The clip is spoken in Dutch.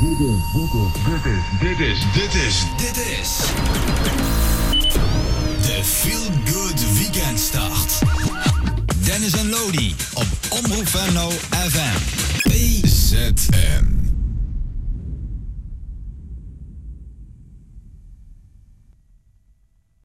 Dit is de Feel Good Weekendstart. Dennis en Lodi op Omroep Venlo FM. PZM.